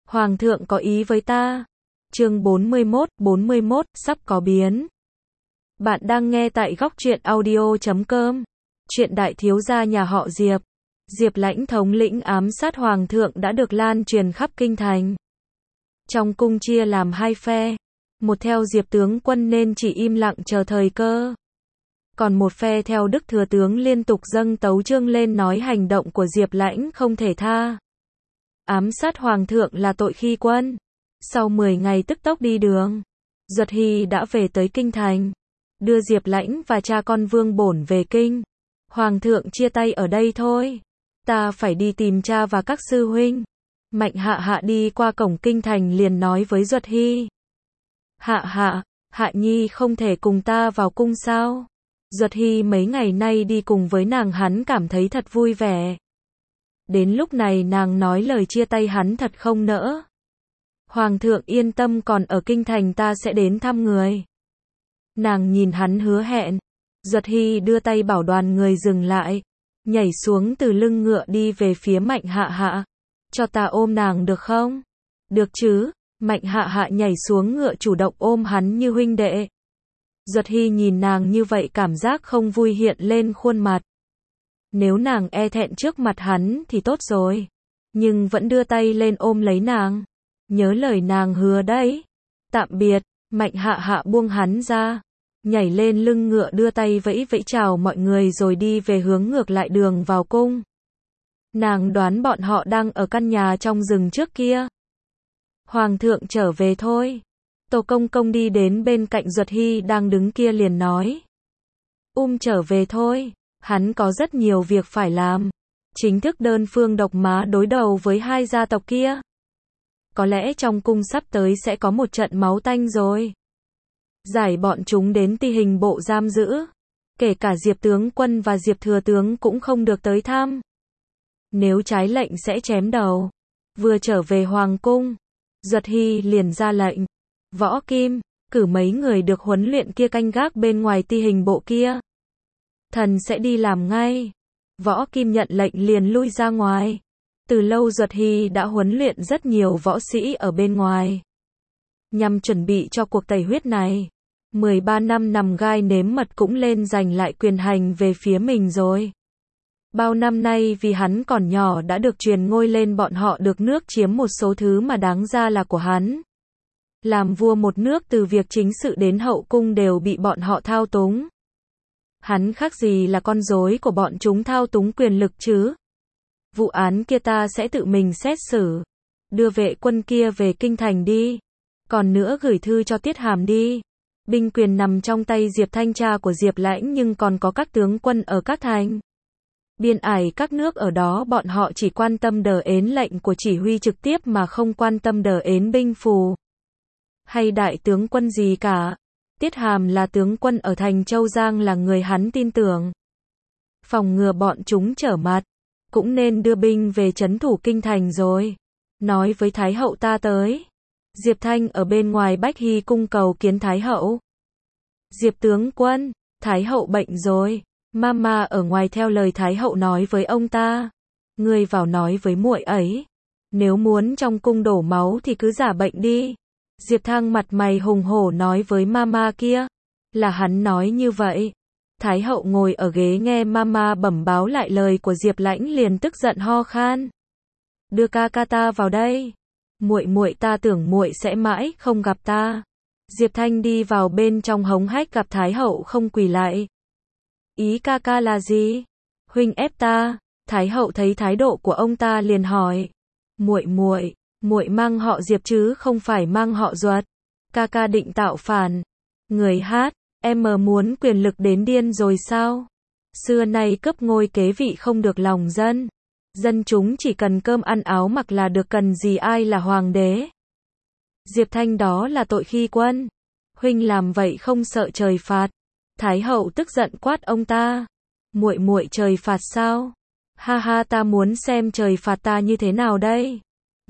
Hoàng thượng có ý với ta. Chương 41, sắp có biến. Bạn đang nghe tại góc truyện audio.com. Chuyện đại thiếu gia nhà họ Diệp. Diệp Lãnh thống lĩnh ám sát hoàng thượng đã được lan truyền khắp kinh thành. Trong cung chia làm hai phe. Một theo Diệp tướng quân nên chỉ im lặng chờ thời cơ. Còn một phe theo Đức thừa tướng liên tục dâng tấu chương lên nói hành động của Diệp Lãnh không thể tha. Ám sát hoàng thượng là tội khi quân. Sau 10 ngày tức tốc đi đường, Duật Hy đã về tới kinh thành, đưa Diệp Lãnh và cha con Vương Bổn về kinh. Hoàng thượng chia tay ở đây thôi, ta phải đi tìm cha và các sư huynh. Mạnh Hạ Hạ đi qua cổng kinh thành liền nói với Duật Hy. Hạ Hạ, Hạ Nhi không thể cùng ta vào cung sao? Duật Hy mấy ngày nay đi cùng với nàng hắn cảm thấy thật vui vẻ. Đến lúc này nàng nói lời chia tay hắn thật không nỡ. Hoàng thượng yên tâm, còn ở kinh thành ta sẽ đến thăm người. Nàng nhìn hắn hứa hẹn. Duật Hy đưa tay bảo đoàn người dừng lại, nhảy xuống từ lưng ngựa đi về phía Mạnh Hạ Hạ. Cho ta ôm nàng được không? Được chứ. Mạnh Hạ Hạ nhảy xuống ngựa chủ động ôm hắn như huynh đệ. Duật Hy nhìn nàng như vậy cảm giác không vui hiện lên khuôn mặt. Nếu nàng e thẹn trước mặt hắn thì tốt rồi. Nhưng vẫn đưa tay lên ôm lấy nàng. Nhớ lời nàng hứa đấy. Tạm biệt. Mạnh Hạ Hạ buông hắn ra, nhảy lên lưng ngựa đưa tay vẫy vẫy chào mọi người rồi đi về hướng ngược lại đường vào cung. Nàng đoán bọn họ đang ở căn nhà trong rừng trước kia. Hoàng thượng trở về thôi. Tô Công Công đi đến bên cạnh Duật Hy đang đứng kia liền nói. Trở về thôi. Hắn có rất nhiều việc phải làm. Chính thức đơn phương độc mã đối đầu với hai gia tộc kia. Có lẽ trong cung sắp tới sẽ có một trận máu tanh rồi. Giải bọn chúng đến ti hình bộ giam giữ. Kể cả Diệp tướng quân và Diệp thừa tướng cũng không được tới thăm. Nếu trái lệnh sẽ chém đầu. Vừa trở về hoàng cung, Duật Hy liền ra lệnh. Võ Kim, cử mấy người được huấn luyện kia canh gác bên ngoài ti hình bộ kia. Thần sẽ đi làm ngay. Võ Kim nhận lệnh liền lui ra ngoài. Từ lâu Duật Hy đã huấn luyện rất nhiều võ sĩ ở bên ngoài. Nhằm chuẩn bị cho cuộc tẩy huyết này. 13 năm nằm gai nếm mật cũng lên giành lại quyền hành về phía mình rồi. Bao năm nay vì hắn còn nhỏ đã được truyền ngôi lên, bọn họ được nước chiếm một số thứ mà đáng ra là của hắn. Làm vua một nước từ việc chính sự đến hậu cung đều bị bọn họ thao túng. Hắn khác gì là con rối của bọn chúng thao túng quyền lực chứ. Vụ án kia ta sẽ tự mình xét xử. Đưa vệ quân kia về kinh thành đi. Còn nữa gửi thư cho Tiết Hàm đi. Binh quyền nằm trong tay Diệp Thanh cha của Diệp Lãnh, nhưng còn có các tướng quân ở các thành. Biên ải các nước ở đó bọn họ chỉ quan tâm đờ ến lệnh của chỉ huy trực tiếp mà không quan tâm đờ ến binh phù. Hay đại tướng quân gì cả. Tiết Hàm là tướng quân ở thành Châu Giang, là người hắn tin tưởng. Phòng ngừa bọn chúng trở mặt. Cũng nên đưa binh về trấn thủ kinh thành rồi. Nói với Thái hậu ta tới. Diệp Thanh ở bên ngoài Bách Hy cung cầu kiến Thái hậu. Diệp tướng quân, Thái hậu bệnh rồi. Mama ở ngoài theo lời Thái hậu nói với ông ta. Ngươi vào nói với muội ấy. Nếu muốn trong cung đổ máu thì cứ giả bệnh đi. Diệp Thăng mặt mày hùng hổ nói với mama kia. Là hắn nói như vậy. Thái hậu ngồi ở ghế nghe mama bẩm báo lại lời của Diệp Lãnh liền tức giận ho khan. Đưa ca ca ta vào đây. Muội ta tưởng muội sẽ mãi không gặp ta. Diệp Thanh đi vào bên trong hống hách gặp Thái hậu không quỳ lại. Ý ca ca là gì? Huynh ép ta. Thái hậu thấy thái độ của ông ta liền hỏi. Muội mang họ Diệp chứ không phải mang họ Duật. Ca ca định tạo phản. Người hát, em muốn quyền lực đến điên rồi sao? Xưa nay cấp ngôi kế vị không được lòng dân. Dân chúng chỉ cần cơm ăn áo mặc là được, cần gì ai là hoàng đế. Diệp Thanh, đó là tội khi quân. Huynh làm vậy không sợ trời phạt. Thái hậu tức giận quát ông ta. Muội trời phạt sao? Ha ha, ta muốn xem trời phạt ta như thế nào đây.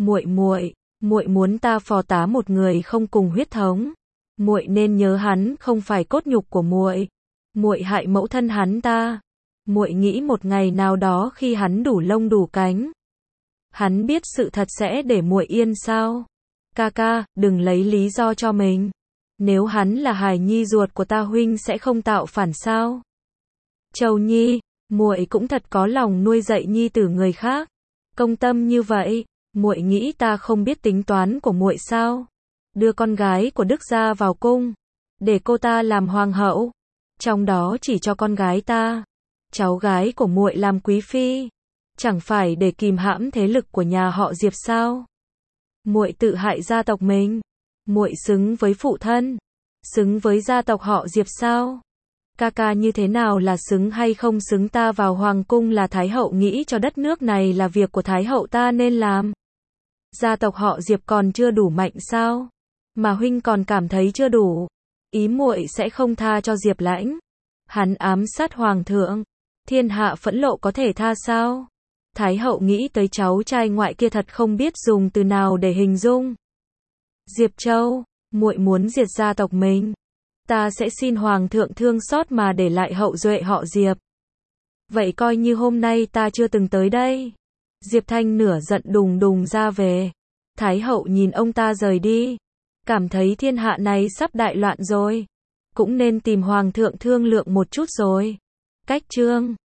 Muội muốn ta phò tá một người không cùng huyết thống. Muội nên nhớ hắn không phải cốt nhục của muội. Muội hại mẫu thân hắn ta. Muội nghĩ một ngày nào đó khi hắn đủ lông đủ cánh, Hắn biết sự thật sẽ để muội yên sao? Ca ca, đừng lấy lý do cho mình. Nếu hắn là hài nhi ruột của ta huynh sẽ không tạo phản sao? Châu Nhi, muội cũng thật có lòng nuôi dạy nhi tử người khác. Công tâm như vậy, muội nghĩ ta không biết tính toán của muội sao? Đưa con gái của Đức gia vào cung, để cô ta làm hoàng hậu, trong đó chỉ cho con gái ta, cháu gái của muội làm quý phi, chẳng phải để kìm hãm thế lực của nhà họ Diệp sao? Muội tự hại gia tộc mình, muội xứng với phụ thân, xứng với gia tộc họ Diệp sao? Ca ca như thế nào là xứng hay không xứng, ta vào hoàng cung là thái hậu, nghĩ cho đất nước này là việc của thái hậu ta nên làm. Gia tộc họ Diệp còn chưa đủ mạnh sao? Mà huynh còn cảm thấy chưa đủ? Ý muội sẽ không tha cho Diệp Lãnh? Hắn ám sát hoàng thượng, thiên hạ phẫn nộ có thể tha sao? Thái hậu nghĩ tới cháu trai ngoại kia thật không biết dùng từ nào để hình dung. Diệp Châu, muội muốn diệt gia tộc mình. Ta sẽ xin hoàng thượng thương xót mà để lại hậu duệ họ Diệp. Vậy coi như hôm nay ta chưa từng tới đây. Diệp Thanh nửa giận đùng đùng ra về. Thái hậu nhìn ông ta rời đi, cảm thấy thiên hạ này sắp đại loạn rồi, cũng nên tìm hoàng thượng thương lượng một chút rồi. Cách chương